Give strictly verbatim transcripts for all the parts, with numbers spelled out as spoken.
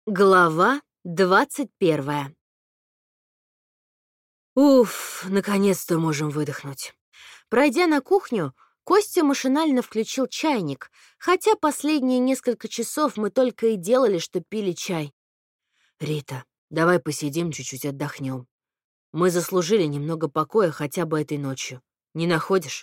Глава двадцать первая. Уф, наконец-то можем выдохнуть. Пройдя на кухню, Костя машинально включил чайник, хотя последние несколько часов мы только и делали, что пили чай. «Рита, давай посидим чуть-чуть, отдохнем. Мы заслужили немного покоя хотя бы этой ночью. Не находишь?»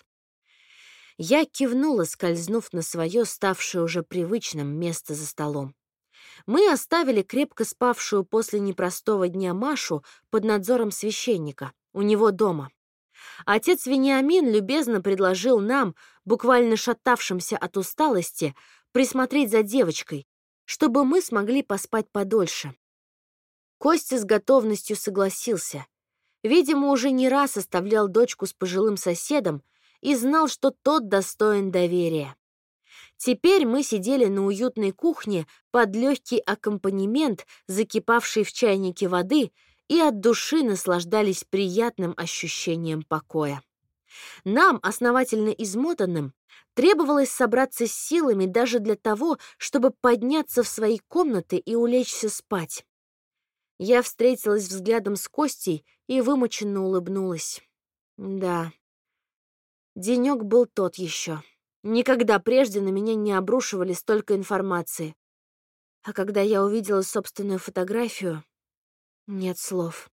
Я кивнула, скользнув на свое, ставшее уже привычным, место за столом. Мы оставили крепко спавшую после непростого дня Машу под надзором священника, у него дома. Отец Вениамин любезно предложил нам, буквально шатавшимся от усталости, присмотреть за девочкой, чтобы мы смогли поспать подольше. Костя с готовностью согласился. Видимо, уже не раз оставлял дочку с пожилым соседом и знал, что тот достоин доверия. Теперь мы сидели на уютной кухне под легкий аккомпанемент закипавшей в чайнике воды и от души наслаждались приятным ощущением покоя. Нам, основательно измотанным, требовалось собраться с силами даже для того, чтобы подняться в свои комнаты и улечься спать. Я встретилась взглядом с Костей и вымученно улыбнулась. Да, денек был тот еще. Никогда прежде на меня не обрушивали столько информации. А когда я увидела собственную фотографию, нет слов.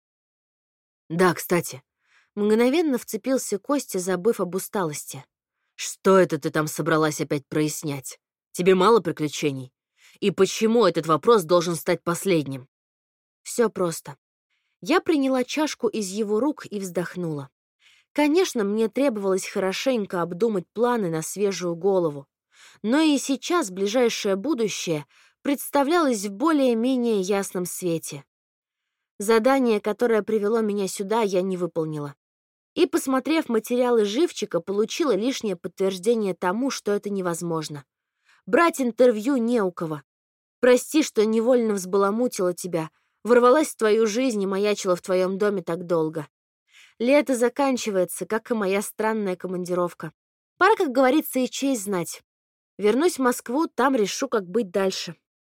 Да, кстати, мгновенно вцепился Костя, забыв об усталости. Что это ты там собралась опять прояснять? Тебе мало приключений? И почему этот вопрос должен стать последним? Все просто. Я приняла чашку из его рук и вздохнула. Конечно, мне требовалось хорошенько обдумать планы на свежую голову, но и сейчас ближайшее будущее представлялось в более-менее ясном свете. Задание, которое привело меня сюда, я не выполнила. И, посмотрев материалы живчика, получила лишнее подтверждение тому, что это невозможно. Брать интервью не у кого. Прости, что невольно взбаламутила тебя, ворвалась в твою жизнь и маячила в твоем доме так долго. Лето заканчивается, как и моя странная командировка. Пора, как говорится, и честь знать. Вернусь в Москву, там решу, как быть дальше.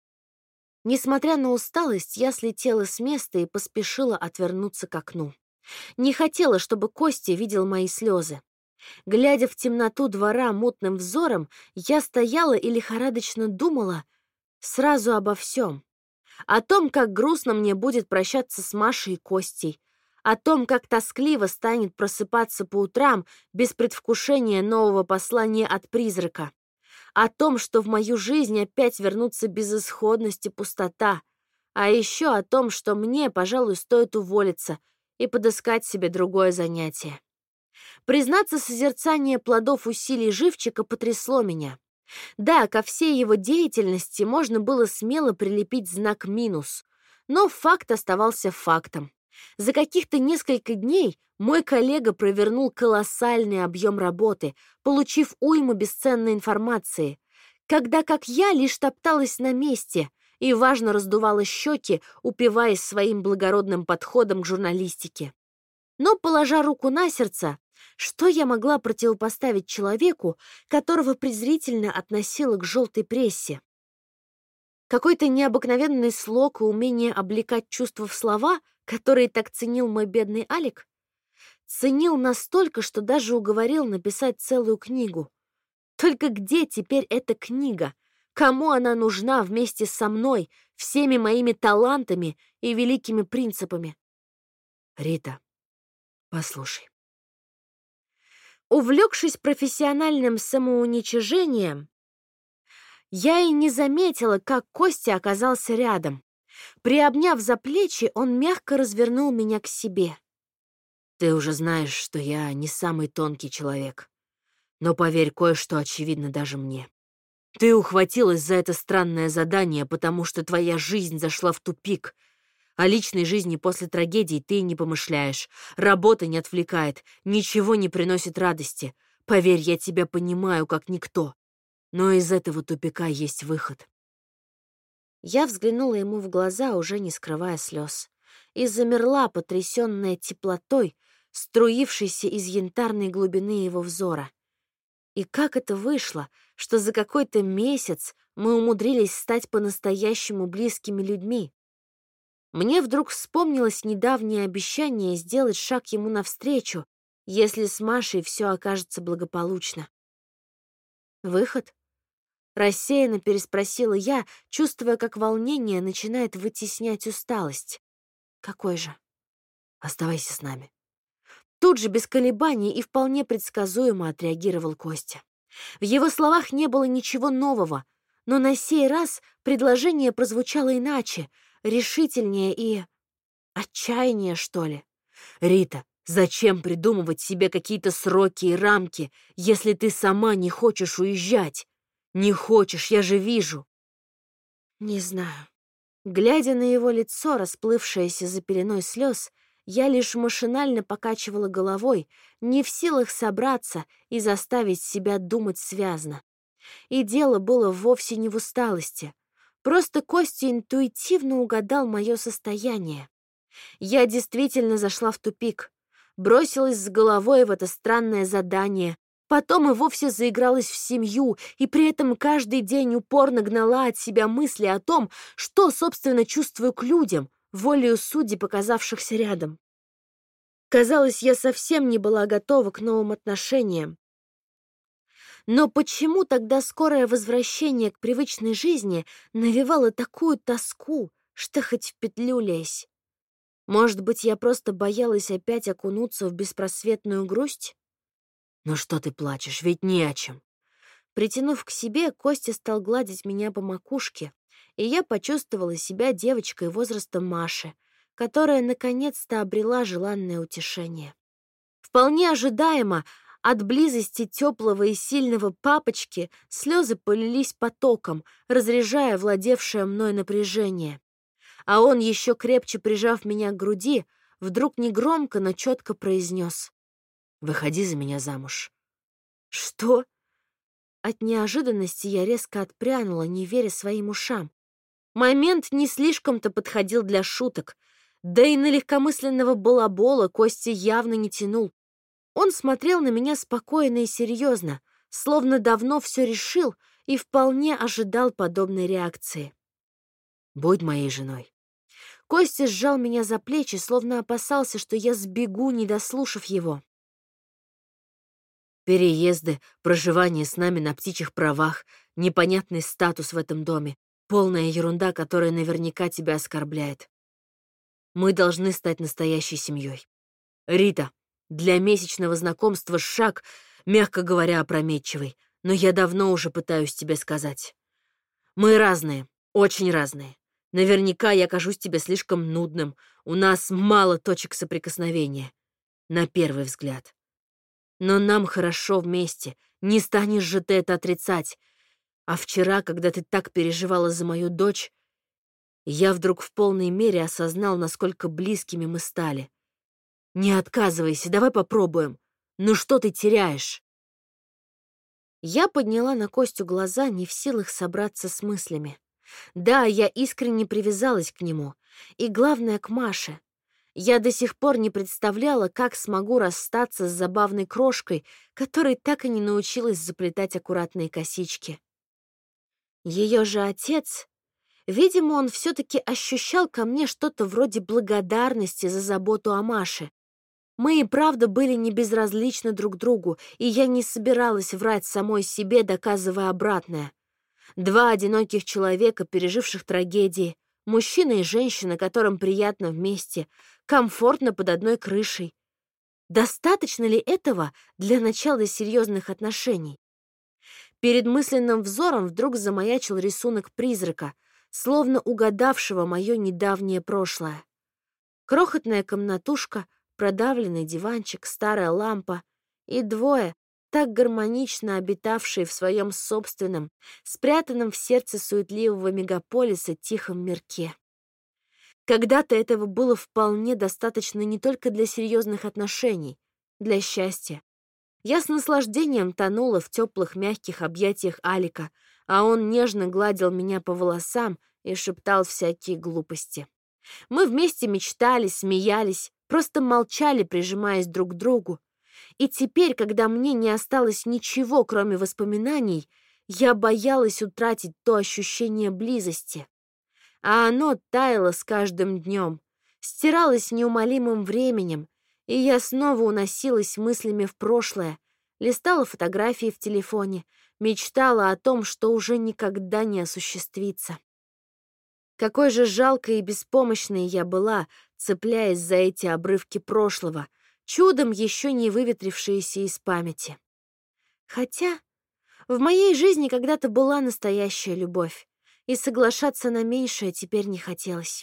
Несмотря на усталость, я слетела с места и поспешила отвернуться к окну. Не хотела, чтобы Костя видел мои слезы. Глядя в темноту двора мутным взором, я стояла и лихорадочно думала сразу обо всем. О том, как грустно мне будет прощаться с Машей и Костей, о том, как тоскливо станет просыпаться по утрам без предвкушения нового послания от призрака, о том, что в мою жизнь опять вернутся безысходность и пустота, а еще о том, что мне, пожалуй, стоит уволиться и подыскать себе другое занятие. Признаться, созерцание плодов усилий живчика потрясло меня. Да, ко всей его деятельности можно было смело прилепить знак минус, но факт оставался фактом. За каких-то несколько дней мой коллега провернул колоссальный объем работы, получив уйму бесценной информации, когда как я лишь топталась на месте и важно раздувала щеки, упиваясь своим благородным подходом к журналистике. Но, положа руку на сердце, что я могла противопоставить человеку, которого презрительно относила к желтой прессе? Какой-то необыкновенный слог и умение облекать чувства в слова, которые так ценил мой бедный Алик? Ценил настолько, что даже уговорил написать целую книгу. Только где теперь эта книга? Кому она нужна вместе со мной, всеми моими талантами и великими принципами? Рита, послушай. Увлекшись профессиональным самоуничижением, я и не заметила, как Костя оказался рядом. Приобняв за плечи, он мягко развернул меня к себе. Ты уже знаешь, что я не самый тонкий человек. Но поверь, кое-что очевидно даже мне. Ты ухватилась за это странное задание, потому что твоя жизнь зашла в тупик. О личной жизни после трагедии ты и не помышляешь. Работа не отвлекает, ничего не приносит радости. Поверь, я тебя понимаю, как никто. Но из этого тупика есть выход. Я взглянула ему в глаза, уже не скрывая слез, и замерла, потрясенная теплотой, струившейся из янтарной глубины его взора. И как это вышло, что за какой-то месяц Мы умудрились стать по-настоящему близкими людьми. Мне вдруг вспомнилось недавнее обещание сделать шаг ему навстречу, если с Машей все окажется благополучно. «Выход?» — рассеянно переспросила я, чувствуя, как волнение начинает вытеснять усталость. «Какой же?» «Оставайся с нами». Тут же без колебаний и вполне предсказуемо отреагировал Костя. В его словах не было ничего нового, но на сей раз предложение прозвучало иначе, решительнее и... отчаяние, что ли. «Рита, зачем придумывать себе какие-то сроки и рамки, если ты сама не хочешь уезжать? Не хочешь, я же вижу». Не знаю. Глядя на его лицо, расплывшееся за пеленой слез, я лишь машинально покачивала головой, не в силах собраться и заставить себя думать связно. И дело было вовсе не в усталости. Просто Костя интуитивно угадал мое состояние. Я действительно зашла в тупик, бросилась с головой в это странное задание, потом и вовсе заигралась в семью, и при этом каждый день упорно гнала от себя мысли о том, что, собственно, чувствую к людям, волею судей, показавшихся рядом. Казалось, я совсем не была готова к новым отношениям. Но почему тогда скорое возвращение к привычной жизни навевало такую тоску, что хоть в петлю лезь? Может быть, я просто боялась опять окунуться в беспросветную грусть? «Ну что ты плачешь, ведь не о чем». Притянув к себе, Костя стал гладить меня по макушке, и я почувствовала себя девочкой возраста Маши, которая наконец-то обрела желанное утешение. Вполне ожидаемо, от близости теплого и сильного папочки слезы полились потоком, разряжая владевшее мной напряжение. А он, еще крепче прижав меня к груди, вдруг негромко, но четко произнес: «Выходи за меня замуж». «Что?» От неожиданности я резко отпрянула, не веря своим ушам. Момент не слишком-то подходил для шуток, да и на легкомысленного балабола Костя явно не тянул. Он смотрел на меня спокойно и серьезно, словно давно все решил и вполне ожидал подобной реакции. «Будь моей женой». Костя сжал меня за плечи, словно опасался, что я сбегу, не дослушав его. «Переезды, проживание с нами на птичьих правах, непонятный статус в этом доме, полная ерунда, которая наверняка тебя оскорбляет. Мы должны стать настоящей семьей. Рита, для месячного знакомства шаг, мягко говоря, опрометчивый, но я давно уже пытаюсь тебе сказать. Мы разные, очень разные. Наверняка я кажусь тебе слишком нудным, у нас мало точек соприкосновения, на первый взгляд. Но нам хорошо вместе, не станешь же ты это отрицать. А вчера, когда ты так переживала за мою дочь, я вдруг в полной мере осознал, насколько близкими мы стали. Не отказывайся, давай попробуем. Ну что ты теряешь?» Я подняла на Костю глаза, не в силах собраться с мыслями. Да, я искренне привязалась к нему, и главное, к Маше. Я до сих пор не представляла, как смогу расстаться с забавной крошкой, которой так и не научилась заплетать аккуратные косички. Ее же отец... Видимо, он все-таки ощущал ко мне что-то вроде благодарности за заботу о Маше. Мы и правда были не безразличны друг другу, и я не собиралась врать самой себе, доказывая обратное. Два одиноких человека, переживших трагедии, мужчина и женщина, которым приятно вместе, комфортно под одной крышей. Достаточно ли этого для начала серьезных отношений? Перед мысленным взором вдруг замаячил рисунок призрака, словно угадавшего мое недавнее прошлое. Крохотная комнатушка, продавленный диванчик, старая лампа и двое, так гармонично обитавшие в своем собственном, спрятанном в сердце суетливого мегаполиса тихом мирке. Когда-то этого было вполне достаточно не только для серьезных отношений, для счастья. Я с наслаждением тонула в теплых мягких объятиях Алика, а он нежно гладил меня по волосам и шептал всякие глупости. Мы вместе мечтали, смеялись, просто молчали, прижимаясь друг к другу. И теперь, когда мне не осталось ничего, кроме воспоминаний, Я боялась утратить то ощущение близости, а оно таяло с каждым днем, стиралось неумолимым временем, и я снова уносилась мыслями в прошлое, листала фотографии в телефоне, мечтала о том, что уже никогда не осуществится. Какой же жалкой и беспомощной я была, цепляясь за эти обрывки прошлого, чудом еще не выветрившиеся из памяти. Хотя в моей жизни когда-то была настоящая любовь, и соглашаться на меньшее теперь не хотелось.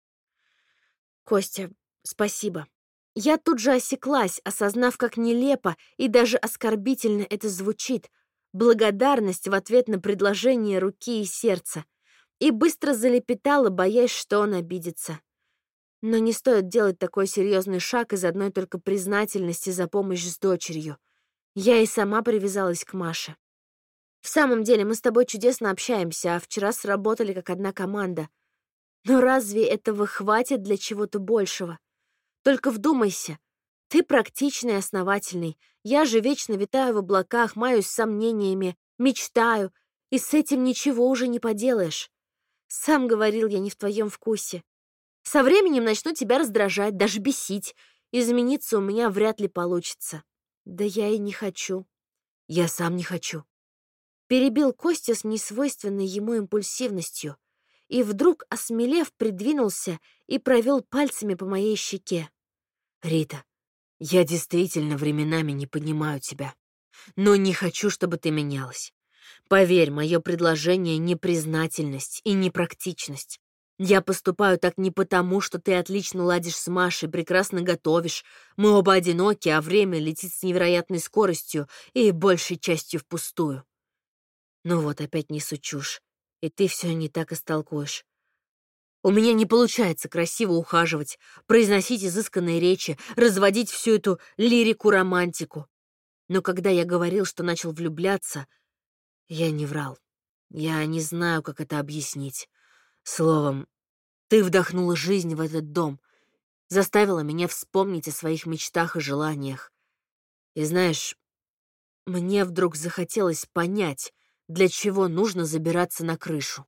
Костя, спасибо. Я тут же осеклась, осознав, как нелепо и даже оскорбительно это звучит. Благодарность в ответ на предложение руки и сердца. И быстро залепетала, боясь, что он обидится. Но не стоит делать такой серьезный шаг из одной только признательности за помощь с дочерью. Я и сама привязалась к Маше. В самом деле, мы с тобой чудесно общаемся, а вчера сработали как одна команда. Но разве этого хватит для чего-то большего? Только вдумайся. Ты практичный и основательный. Я же вечно витаю в облаках, маюсь сомнениями, мечтаю, и с этим ничего уже не поделаешь. Сам говорил, я не в твоем вкусе. Со временем начну тебя раздражать, даже бесить. Измениться у меня вряд ли получится. Да я и не хочу. Я сам не хочу. Перебил Костя с несвойственной ему импульсивностью и вдруг, осмелев, придвинулся и провел пальцами по моей щеке. «Рита, я действительно временами не понимаю тебя, но не хочу, чтобы ты менялась. Поверь, мое предложение не признательность и не практичность. Я поступаю так не потому, что ты отлично ладишь с Машей, прекрасно готовишь. Мы оба одиноки, а время летит с невероятной скоростью и большей частью впустую. Ну вот, опять несу чушь, и ты все не так истолкуешь. У меня не получается красиво ухаживать, произносить изысканные речи, разводить всю эту лирику-романтику. Но когда я говорил, что начал влюбляться, я не врал. Я не знаю, как это объяснить. Словом, ты вдохнула жизнь в этот дом, заставила меня вспомнить о своих мечтах и желаниях. И знаешь, мне вдруг захотелось понять, для чего нужно забираться на крышу.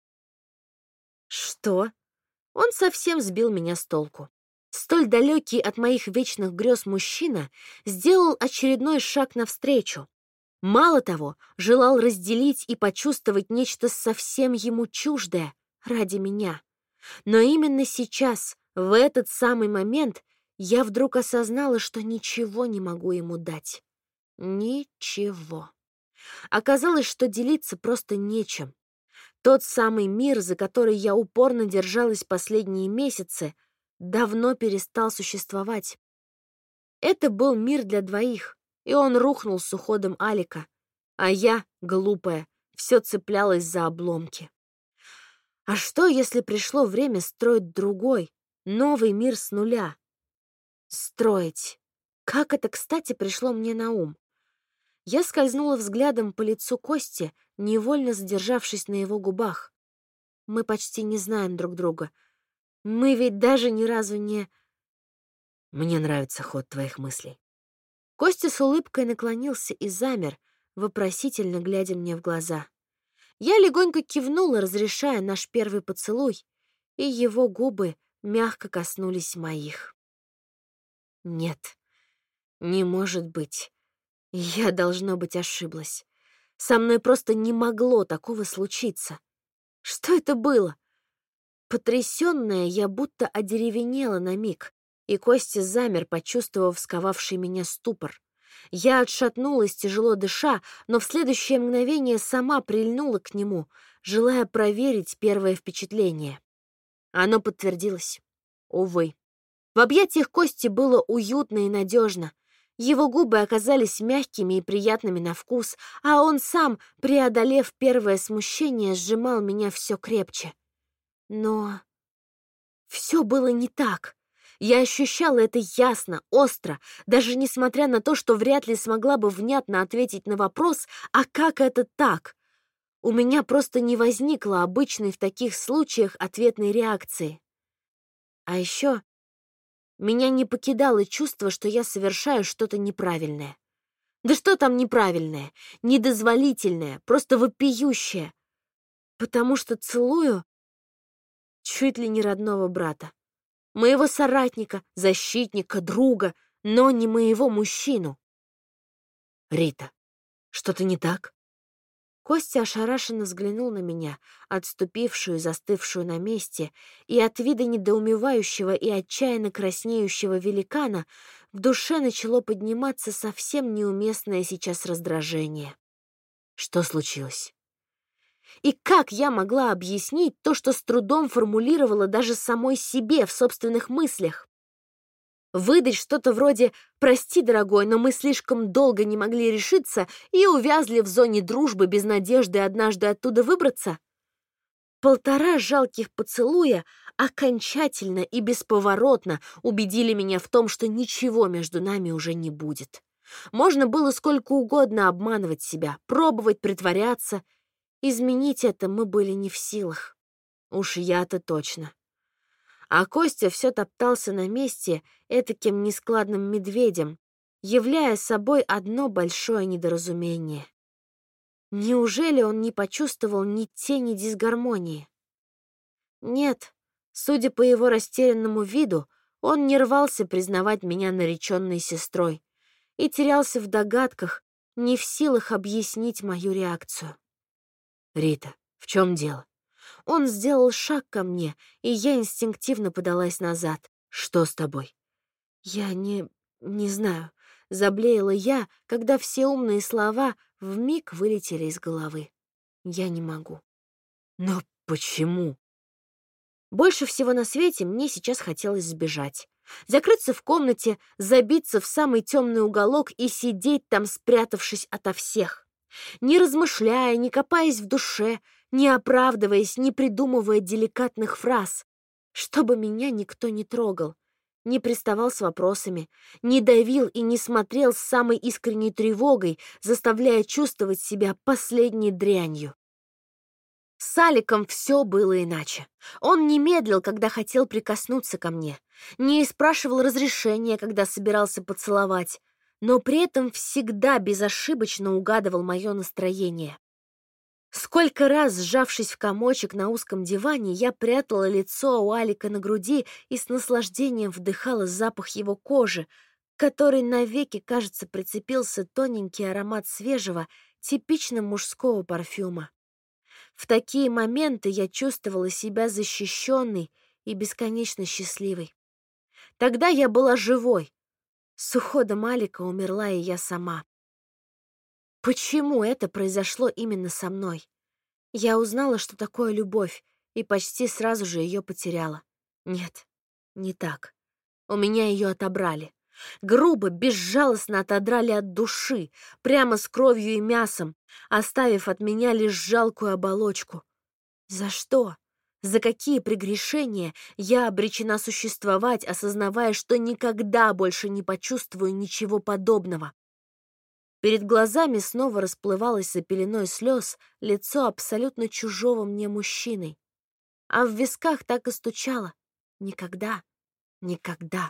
Что? Он совсем сбил меня с толку. Столь далекий от моих вечных грез мужчина сделал очередной шаг навстречу. Мало того, желал разделить и почувствовать нечто совсем ему чуждое ради меня. Но именно сейчас, в этот самый момент, я вдруг осознала, что ничего не могу ему дать. Ничего. Оказалось, что делиться просто нечем. Тот самый мир, за который я упорно держалась последние месяцы, давно перестал существовать. Это был мир для двоих, и он рухнул с уходом Алика, а я, глупая, все цеплялась за обломки. А что, если пришло время строить другой, новый мир с нуля? Строить. Как это, кстати, пришло мне на ум? Я скользнула взглядом по лицу Кости, невольно задержавшись на его губах. Мы почти не знаем друг друга. Мы ведь даже ни разу не... Мне нравится ход твоих мыслей. Костя с улыбкой наклонился и замер, вопросительно глядя мне в глаза. Я легонько кивнула, разрешая наш первый поцелуй, и его губы мягко коснулись моих. Нет, не может быть. Я, должно быть, ошиблась. Со мной просто не могло такого случиться. Что это было? Потрясённая, я будто одеревенела на миг, и Костя замер, почувствовав сковавший меня ступор. Я отшатнулась, тяжело дыша, но в следующее мгновение сама прильнула к нему, желая проверить первое впечатление. Оно подтвердилось. Увы. В объятиях Кости было уютно и надежно. Его губы оказались мягкими и приятными на вкус, а он сам, преодолев первое смущение, сжимал меня все крепче. Но все было не так. Я ощущала это ясно, остро, даже несмотря на то, что вряд ли смогла бы внятно ответить на вопрос, а как это так? У меня просто не возникло обычной в таких случаях ответной реакции. А еще меня не покидало чувство, что я совершаю что-то неправильное. Да что там неправильное, недозволительное, просто вопиющее? Потому что целую чуть ли не родного брата. Моего соратника, защитника, друга, но не моего мужчину. Рита, что-то не так? Костя ошарашенно взглянул на меня, отступившую и застывшую на месте, и от вида недоумевающего и отчаянно краснеющего великана в душе начало подниматься совсем неуместное сейчас раздражение. Что случилось? И как я могла объяснить то, что с трудом формулировала даже самой себе в собственных мыслях? Выдать что-то вроде «прости, дорогой, но мы слишком долго не могли решиться и увязли в зоне дружбы без надежды однажды оттуда выбраться»? Полтора жалких поцелуя окончательно и бесповоротно убедили меня в том, что ничего между нами уже не будет. Можно было сколько угодно обманывать себя, пробовать притворяться. Изменить это мы были не в силах. Уж я-то точно. А Костя все топтался на месте этаким нескладным медведем, являя собой одно большое недоразумение. Неужели он не почувствовал ни тени дисгармонии? Нет, судя по его растерянному виду, он не рвался признавать меня нареченной сестрой и терялся в догадках, не в силах объяснить мою реакцию. «Рита, в чем дело?» Он сделал шаг ко мне, и я инстинктивно подалась назад. «Что с тобой?» «Я не... не знаю», — заблеяла я, когда все умные слова вмиг вылетели из головы. «Я не могу». «Но почему?» Больше всего на свете мне сейчас хотелось сбежать. Закрыться в комнате, забиться в самый темный уголок и сидеть там, спрятавшись ото всех. Не размышляя, не копаясь в душе, не оправдываясь, не придумывая деликатных фраз, чтобы меня никто не трогал, не приставал с вопросами, не давил и не смотрел с самой искренней тревогой, заставляя чувствовать себя последней дрянью. С Аликом все было иначе. Он не медлил, когда хотел прикоснуться ко мне, не спрашивал разрешения, когда собирался поцеловать, но при этом всегда безошибочно угадывал мое настроение. Сколько раз, сжавшись в комочек на узком диване, я прятала лицо у Алика на груди и с наслаждением вдыхала запах его кожи, к которой навеки, кажется, прицепился тоненький аромат свежего, типично мужского парфюма. В такие моменты я чувствовала себя защищенной и бесконечно счастливой. Тогда я была живой. С уходом Алика умерла и я сама. Почему это произошло именно со мной? Я узнала, что такое любовь, и почти сразу же ее потеряла. Нет, не так. У меня ее отобрали. Грубо, безжалостно отодрали от души, прямо с кровью и мясом, оставив от меня лишь жалкую оболочку. За что? За какие прегрешения я обречена существовать, осознавая, что никогда больше не почувствую ничего подобного? Перед глазами снова расплывалось за пеленой слез лицо абсолютно чужого мне мужчины. А в висках так и стучало. Никогда, никогда.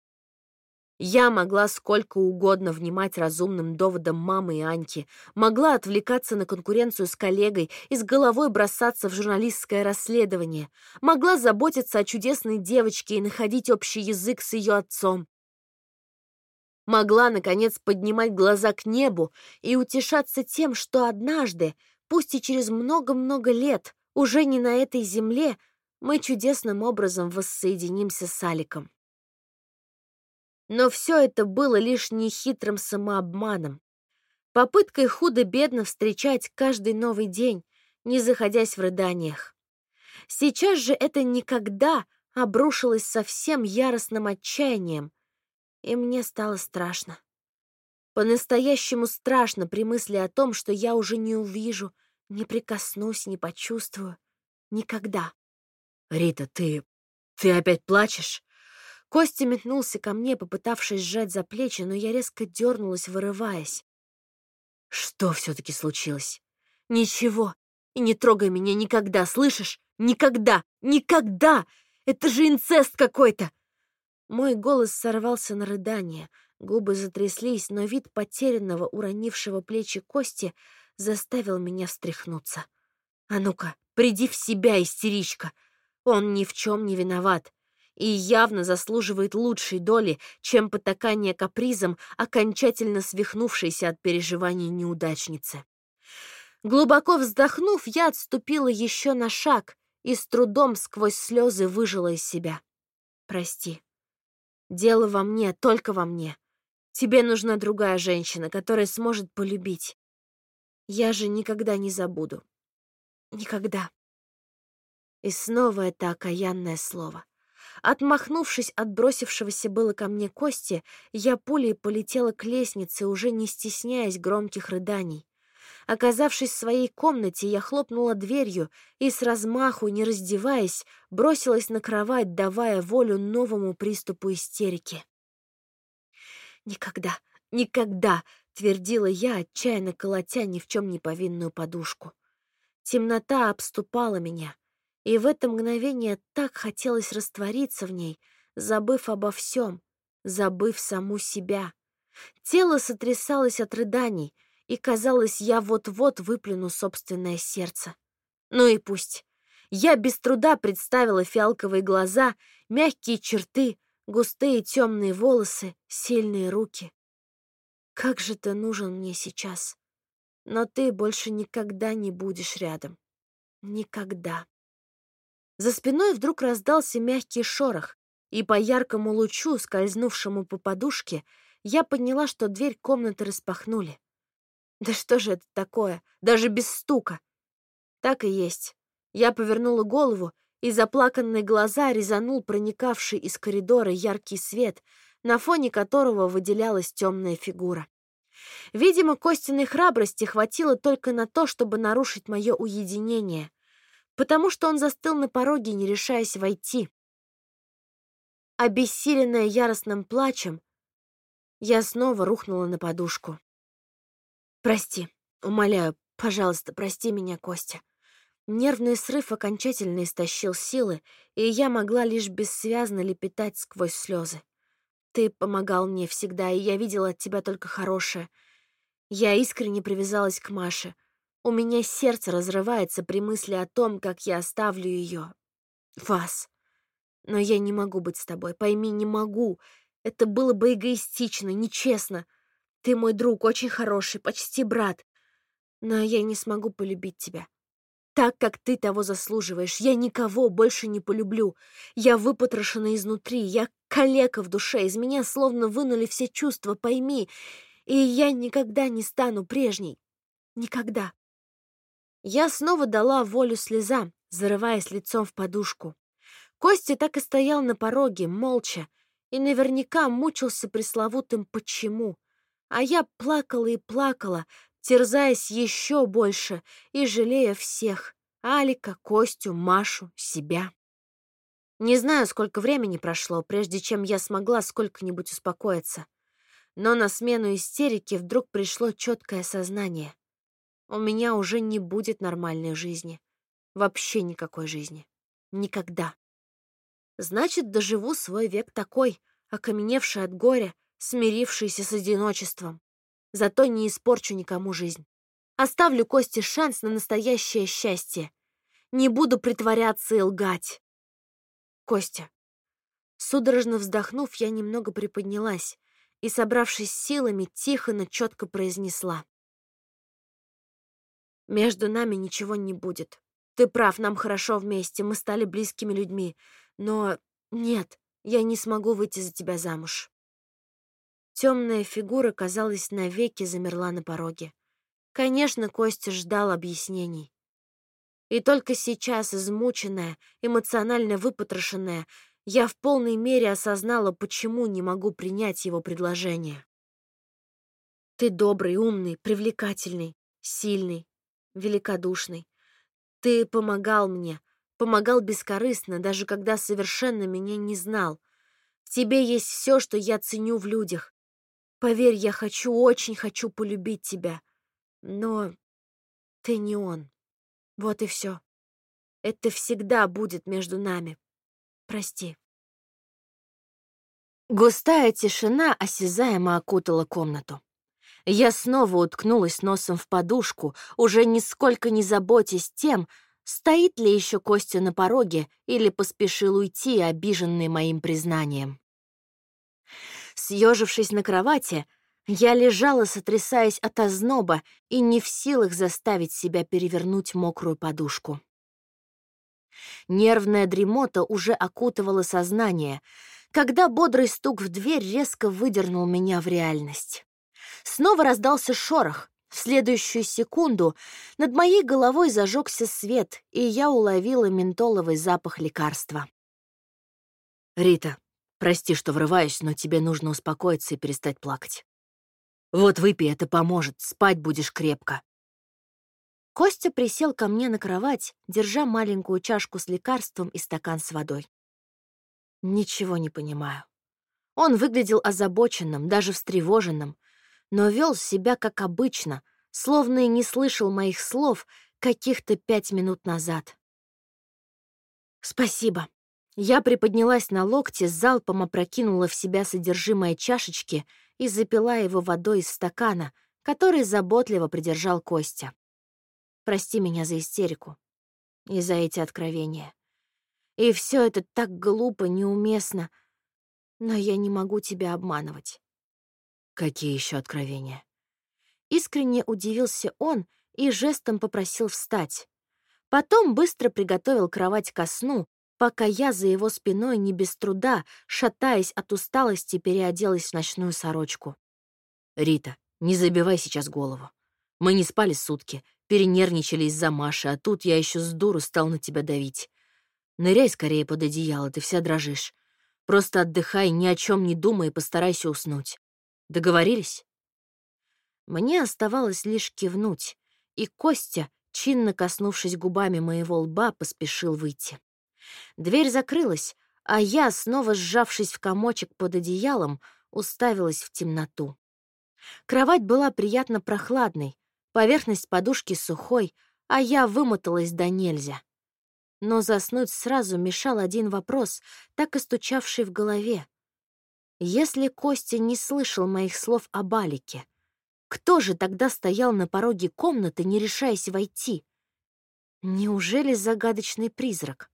Я могла сколько угодно внимать разумным доводам мамы и Аньки, могла отвлекаться на конкуренцию с коллегой и с головой бросаться в журналистское расследование, могла заботиться о чудесной девочке и находить общий язык с ее отцом. Могла, наконец, поднимать глаза к небу и утешаться тем, что однажды, пусть и через много-много лет, уже не на этой земле, мы чудесным образом воссоединимся с Аликом. Но все это было лишь нехитрым самообманом, попыткой худо-бедно встречать каждый новый день, не заходясь в рыданиях. Сейчас же это никогда обрушилось совсем яростным отчаянием, и мне стало страшно. По-настоящему страшно при мысли о том, что я уже не увижу, не прикоснусь, не почувствую. Никогда. «Рита, ты... ты опять плачешь?» Костя метнулся ко мне, попытавшись сжать за плечи, но я резко дернулась, вырываясь. «Что все-таки случилось?» «Ничего. И не трогай меня никогда, слышишь? Никогда! Никогда! Это же инцест какой-то!» Мой голос сорвался на рыдание, Губы затряслись, но вид потерянного, уронившего плечи Кости заставил меня встряхнуться. «А ну-ка, приди в себя, истеричка! Он ни в чем не виноват и явно заслуживает лучшей доли, чем потакание капризом, окончательно свихнувшейся от переживаний неудачницы». Глубоко вздохнув, я отступила еще на шаг и с трудом сквозь слезы выжила из себя. «Прости. Дело во мне, только во мне. Тебе нужна другая женщина, которая сможет полюбить. Я же никогда не забуду. Никогда». И снова это окаянное слово. Отмахнувшись от бросившегося было ко мне Кости, я пулей полетела к лестнице, уже не стесняясь громких рыданий. Оказавшись в своей комнате, я хлопнула дверью и с размаху, не раздеваясь, бросилась на кровать, давая волю новому приступу истерики. «Никогда, никогда!» — твердила я, отчаянно колотя ни в чем не повинную подушку. Темнота обступала меня, и в это мгновение так хотелось раствориться в ней, забыв обо всем, забыв саму себя. Тело сотрясалось от рыданий, и, казалось, я вот-вот выплюну собственное сердце. Ну и пусть. Я без труда представила фиалковые глаза, мягкие черты, густые темные волосы, сильные руки. Как же ты нужен мне сейчас. Но ты больше никогда не будешь рядом. Никогда. За спиной вдруг раздался мягкий шорох, и по яркому лучу, скользнувшему по подушке, я поняла, что дверь комнаты распахнули. Да что же это такое? Даже без стука. Так и есть. Я повернула голову, и заплаканные глаза резанул проникавший из коридора яркий свет, на фоне которого выделялась темная фигура. Видимо, Костиной храбрости хватило только на то, чтобы нарушить мое уединение, потому что он застыл на пороге, не решаясь войти. Обессиленная яростным плачем, я снова рухнула на подушку. «Прости, умоляю, пожалуйста, прости меня, Костя». Нервный срыв окончательно истощил силы, и я могла лишь бессвязно лепетать сквозь слезы. «Ты помогал мне всегда, и я видела от тебя только хорошее. Я искренне привязалась к Маше. У меня сердце разрывается при мысли о том, как я оставлю ее. Вас. Но я не могу быть с тобой, пойми, не могу. Это было бы эгоистично, нечестно. Ты мой друг, очень хороший, почти брат. Но я не смогу полюбить тебя. Так, как ты того заслуживаешь. Я никого больше не полюблю. Я выпотрошена изнутри, я калека в душе, из меня словно вынули все чувства, пойми. И я никогда не стану прежней. Никогда». Я снова дала волю слезам, зарываясь лицом в подушку. Костя так и стоял на пороге, молча, и наверняка мучился пресловутым «почему?». А я плакала и плакала, терзаясь еще больше и жалея всех — Алика, Костю, Машу, себя. Не знаю, сколько времени прошло, прежде чем я смогла сколько-нибудь успокоиться. Но на смену истерике вдруг пришло четкое сознание. У меня уже не будет нормальной жизни. Вообще никакой жизни. Никогда. Значит, доживу свой век такой, окаменевший от горя, смирившийся с одиночеством. Зато не испорчу никому жизнь. Оставлю Косте шанс на настоящее счастье. Не буду притворяться и лгать. Костя. Судорожно вздохнув, я немного приподнялась и, собравшись с силами, тихо, но четко произнесла: «Между нами ничего не будет. Ты прав, нам хорошо вместе, мы стали близкими людьми. Но нет, я не смогу выйти за тебя замуж». Темная фигура, казалось, навеки замерла на пороге. Конечно, Костя ждал объяснений. И только сейчас, измученная, эмоционально выпотрошенная, я в полной мере осознала, почему не могу принять его предложение. «Ты добрый, умный, привлекательный, сильный, великодушный. Ты помогал мне, помогал бескорыстно, даже когда совершенно меня не знал. В тебе есть все, что я ценю в людях. Поверь, я хочу, очень хочу полюбить тебя. Но ты не он. Вот и все. Это всегда будет между нами. Прости». Густая тишина осязаемо окутала комнату. Я снова уткнулась носом в подушку, уже нисколько не заботясь тем, стоит ли еще Костя на пороге или поспешил уйти, обиженный моим признанием. Съежившись на кровати, я лежала, сотрясаясь от озноба и не в силах заставить себя перевернуть мокрую подушку. Нервная дремота уже окутывала сознание, когда бодрый стук в дверь резко выдернул меня в реальность. Снова раздался шорох. В следующую секунду над моей головой зажегся свет, и я уловила ментоловый запах лекарства. «Рита, прости, что врываюсь, но тебе нужно успокоиться и перестать плакать. Вот выпей, это поможет, спать будешь крепко». Костя присел ко мне на кровать, держа маленькую чашку с лекарством и стакан с водой. Ничего не понимаю. Он выглядел озабоченным, даже встревоженным, но вел себя как обычно, словно и не слышал моих слов каких-то пять минут назад. «Спасибо». Я приподнялась на локте, залпом опрокинула в себя содержимое чашечки и запила его водой из стакана, который заботливо придержал Костя. «Прости меня за истерику и за эти откровения. И все это так глупо, неуместно, но я не могу тебя обманывать». «Какие еще откровения?» Искренне удивился он и жестом попросил встать. Потом быстро приготовил кровать ко сну, пока я за его спиной не без труда, шатаясь от усталости, переоделась в ночную сорочку. «Рита, не забивай сейчас голову. Мы не спали сутки, перенервничали из-за Маши, а тут я еще с дуру стал на тебя давить. Ныряй скорее под одеяло, ты вся дрожишь. Просто отдыхай, ни о чем не думай и постарайся уснуть. Договорились?» Мне оставалось лишь кивнуть, и Костя, чинно коснувшись губами моего лба, поспешил выйти. Дверь закрылась, а я, снова сжавшись в комочек под одеялом, уставилась в темноту. Кровать была приятно прохладной, поверхность подушки сухой, а я вымоталась до нельзя. Но заснуть сразу мешал один вопрос, так и стучавший в голове. Если Костя не слышал моих слов об Алике, кто же тогда стоял на пороге комнаты, не решаясь войти? Неужели загадочный призрак?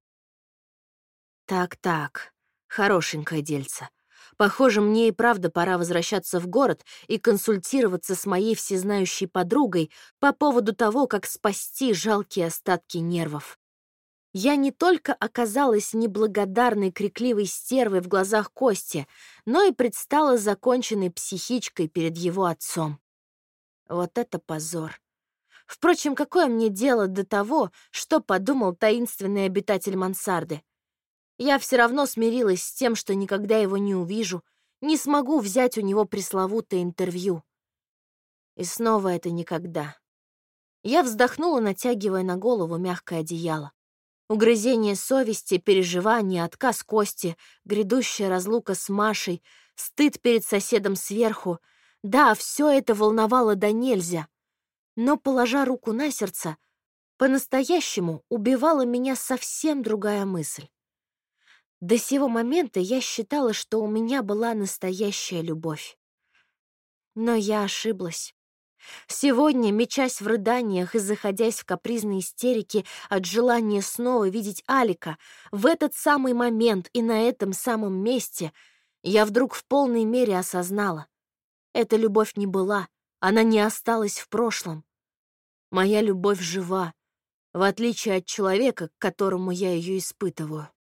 Так-так, хорошенькое дельце. Похоже, мне и правда пора возвращаться в город и консультироваться с моей всезнающей подругой по поводу того, как спасти жалкие остатки нервов. Я не только оказалась неблагодарной крикливой стервой в глазах Кости, но и предстала законченной психичкой перед его отцом. Вот это позор. Впрочем, какое мне дело до того, что подумал таинственный обитатель мансарды? Я все равно смирилась с тем, что никогда его не увижу, не смогу взять у него пресловутое интервью. И снова это никогда. Я вздохнула, натягивая на голову мягкое одеяло. Угрызение совести, переживания, отказ Кости, грядущая разлука с Машей, стыд перед соседом сверху. Да, все это волновало до нельзя. Но, положа руку на сердце, по-настоящему убивала меня совсем другая мысль. До сего момента я считала, что у меня была настоящая любовь. Но я ошиблась. Сегодня, мечась в рыданиях и заходясь в капризные истерики от желания снова видеть Алика, в этот самый момент и на этом самом месте я вдруг в полной мере осознала. Эта любовь не была, она не осталась в прошлом. Моя любовь жива, в отличие от человека, к которому я ее испытываю.